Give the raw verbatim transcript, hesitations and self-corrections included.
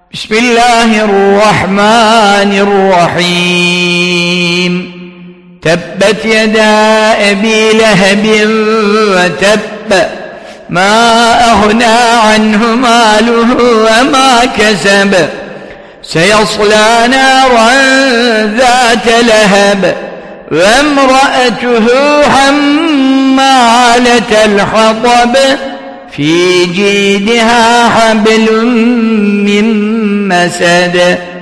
بسم الله الرحمن الرحيم. تبت يدا أبي لهب وتب، ما أغنى عنه ماله وما كسب، سيصلى نارا ذات لهب، وامرأته حمالة الحطب، في جيدها حبل من مسد.